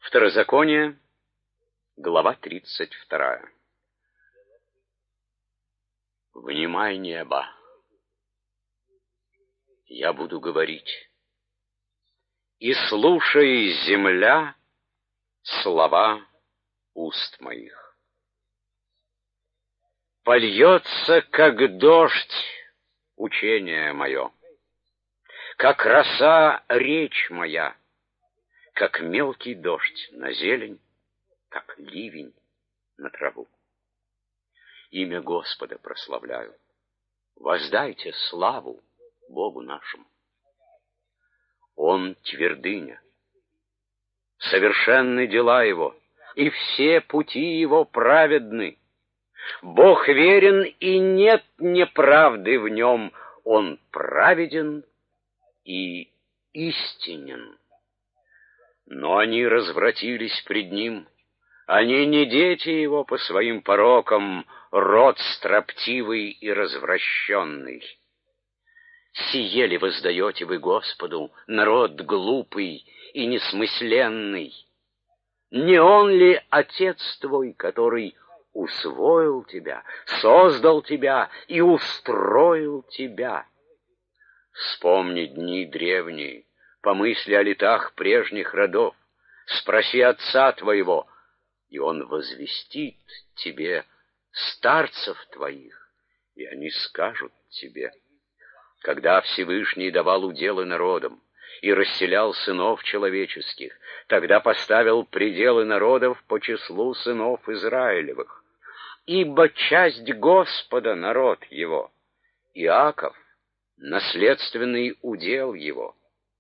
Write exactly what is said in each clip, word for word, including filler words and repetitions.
Второзаконие, глава тридцать вторая. Внимай, небо, я буду говорить, и слушай, земля, слова уст моих. Польется, как дождь, учение мое, как роса речь моя, как мелкий дождь на зелень, как ливень на траву. Имя Господа прославляю. Воздайте славу Богу нашему. Он твердыня, совершенны дела Его, и все пути Его праведны. Бог верен, и нет неправды в Нем. Он праведен и истинен. Но они развратились пред Ним. Они не дети Его по своим порокам, род строптивый и развращенный. Сие ли воздаете вы Господу, народ глупый и несмысленный? Не Он ли Отец твой, который усвоил тебя, создал тебя и устроил тебя? Вспомни дни древние, помысли о летах прежних родов, спроси отца твоего, и он возвестит тебе старцев твоих, и они скажут тебе. Когда Всевышний давал уделы народам и расселял сынов человеческих, тогда поставил пределы народов по числу сынов Израилевых. Ибо часть Господа народ его, Иаков — наследственный удел его.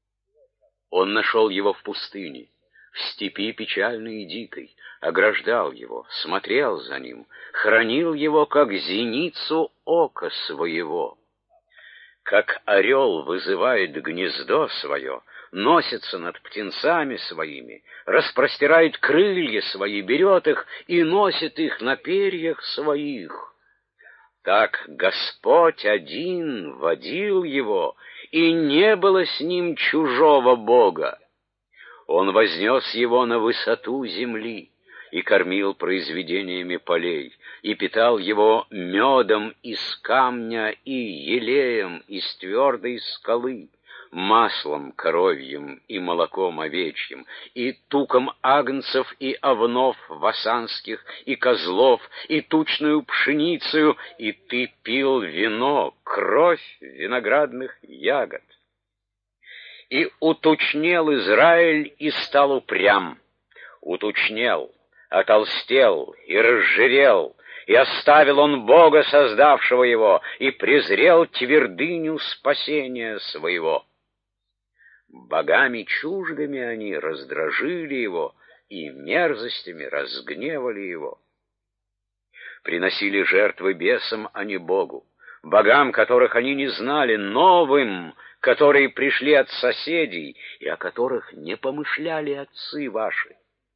Он нашел его в пустыне, в степи печальной и дикой, ограждал его, смотрел за ним, хранил его, как зеницу ока своего. Как орел вызывает гнездо свое, носится над птенцами своими, распростирает крылья свои, берет их и носит их на перьях своих. Так Господь один водил его, и не было с ним чужого Бога. Он вознес его на высоту земли и кормил произведениями полей, и питал его медом из камня и елеем из твердой скалы, маслом коровьим и молоком овечьим, и туком агнцев и овнов васанских, и козлов, и тучную пшеницею, и ты пил вино, кровь виноградных ягод. И утучнел Израиль и стал упрям, утучнел, отолстел и разжирел, и оставил он Бога, создавшего его, и презрел твердыню спасения своего. Богами чуждыми они раздражили его, и мерзостями разгневали его. Приносили жертвы бесам, а не Богу, богам, которых они не знали, новым, которые пришли от соседей и о которых не помышляли отцы ваши.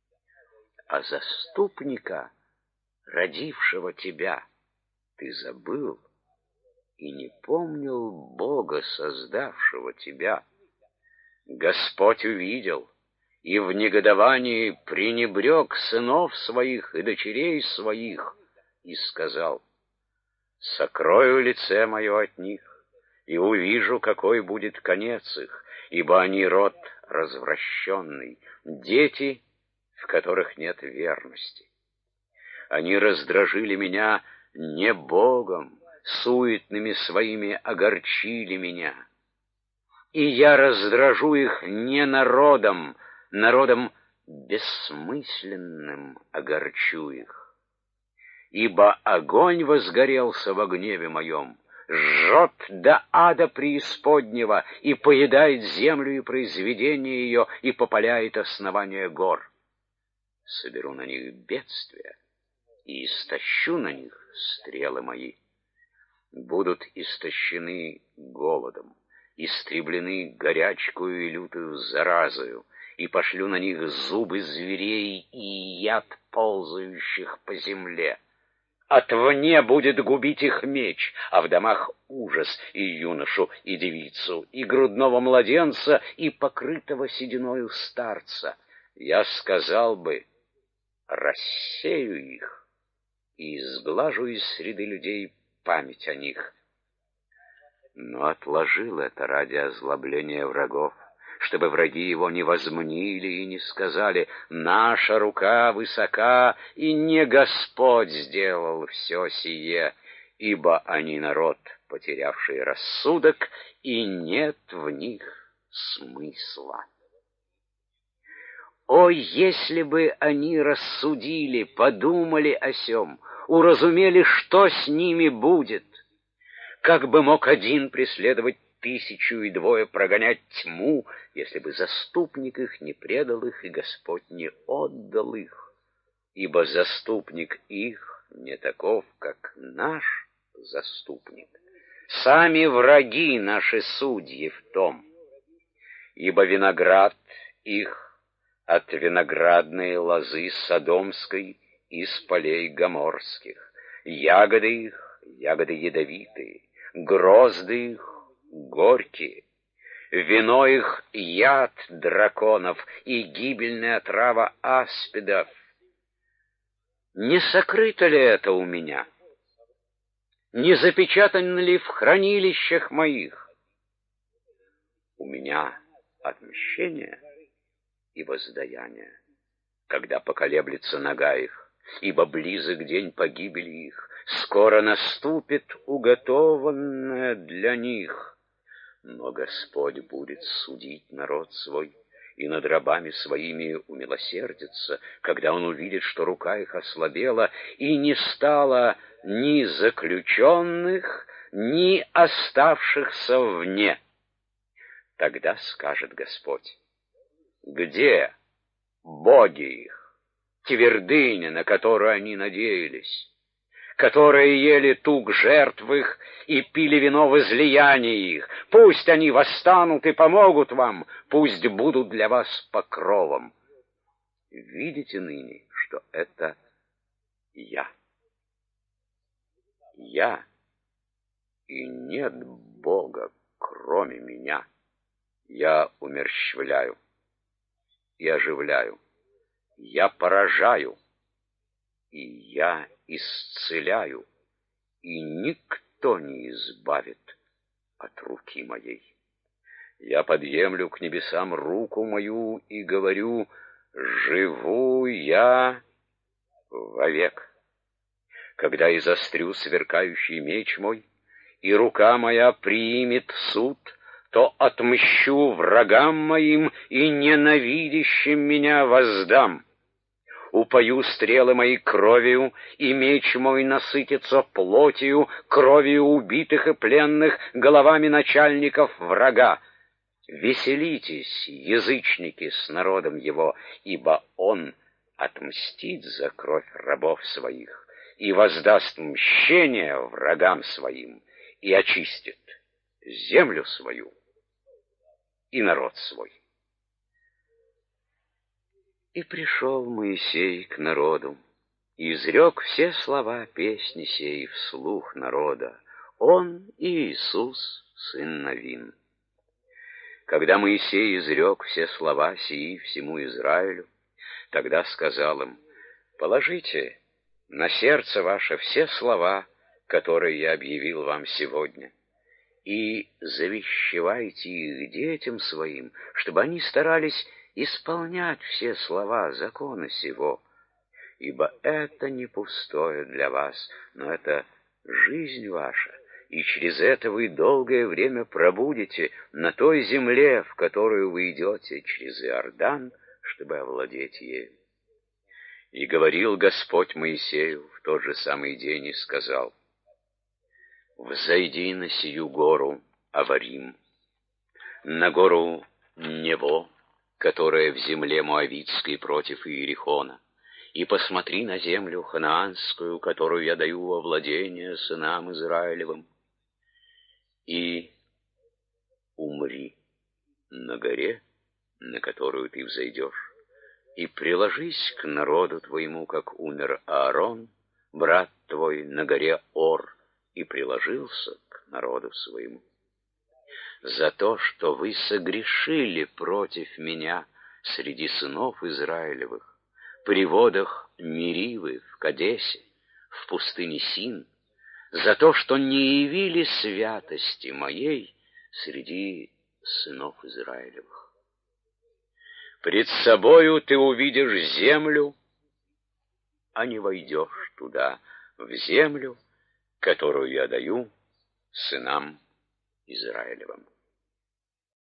А заступника, родившего тебя, ты забыл и не помнил Бога, создавшего тебя. Господь увидел и в негодовании пренебрег сынов своих и дочерей своих и сказал: «Сокрою лице мое от них, и увижу, какой будет конец их, ибо они род развращенный, дети, в которых нет верности. Они раздражили меня не Богом, суетными своими огорчили меня. И я раздражу их не народом, народом бессмысленным огорчу их. Ибо огонь возгорелся во гневе моем, жжет до ада преисподнего и поедает землю и произведение ее, и попаляет основания гор. Соберу на них бедствия и истощу на них стрелы мои. Будут истощены голодом, истреблены горячкою и лютою заразою, и пошлю на них зубы зверей и яд ползающих по земле. Отвне будет губить их меч, а в домах ужас и юношу, и девицу, и грудного младенца, и покрытого сединою старца. я сказал бы: рассею их и изглажу из среды людей память о них. Но отложил это ради озлобления врагов, чтобы враги его не возмнили и не сказали: наша рука высока, и не Господь сделал все сие, ибо они народ, потерявший рассудок, и нет в них смысла. О, если бы они рассудили, подумали о сем, уразумели, что с ними будет! Как бы мог один преследовать тысячу и двое прогонять тьму, если бы заступник их не предал их и Господь не отдал их? Ибо заступник их не таков, как наш заступник. Сами враги наши судьи в том. Ибо виноград их от виноградной лозы содомской из полей гоморских, ягоды их ягоды ядовитые, грозды их горькие, вино их яд драконов и гибельная отрава аспидов. Не сокрыто ли это у меня? Не запечатано ли в хранилищах моих? У меня отмщение и воздаяние, когда поколеблется нога их, ибо близок день погибели их, скоро наступит уготованное для них. Но Господь будет судить народ свой, и над рабами своими умилосердится, когда Он увидит, что рука их ослабела, и не стало ни заключенных, ни оставшихся вне. Тогда скажет Господь: где боги их, твердыня, на которую они надеялись, которые ели тук жертв их и пили вино возлияния их? Пусть они восстанут и помогут вам, пусть будут для вас покровом. Видите ныне, что это я. Я, и нет Бога, кроме меня. Я умерщвляю и оживляю, я поражаю, и я исцеляю, и никто не избавит от руки моей. Я подъемлю к небесам руку мою и говорю: живу я вовек. Когда изострю сверкающий меч мой, и рука моя примет суд, то отмщу врагам моим и ненавидящим меня воздам. Упою стрелы мои кровью, и меч мой насытится плотью, кровью убитых и пленных, головами начальников врага. Веселитесь, язычники, с народом его, ибо он отмстит за кровь рабов своих и воздаст мщение врагам своим и очистит землю свою и народ свой. И пришел Моисей к народу, и изрек все слова песни сей вслух народа, он и Иисус, сын Навин. Когда Моисей изрек все слова сии всему Израилю, тогда сказал им: положите на сердце ваше все слова, которые я объявил вам сегодня, и завещевайте их детям своим, чтобы они старались исполнять все слова закона сего, ибо это не пустое для вас, но это жизнь ваша, и через это вы долгое время пробудете на той земле, в которую вы идете через Иордан, чтобы овладеть ею. И говорил Господь Моисею в тот же самый день и сказал: взойди на сию гору Аварим, на гору Нево, которая в земле Моавитской против Иерихона, и посмотри на землю ханаанскую, которую я даю во владение сынам Израилевым, и умри на горе, на которую ты взойдешь, и приложись к народу твоему, как умер Аарон, брат твой, на горе Ор, и приложился к народу своему. За то, что вы согрешили против меня, среди сынов Израилевых, при водах Меривы, в Кадесе, в пустыне Син, за то, что не явили святости моей среди сынов Израилевых. Пред собою ты увидишь землю, а не войдешь туда, в землю, которую я даю сынам Израилевым.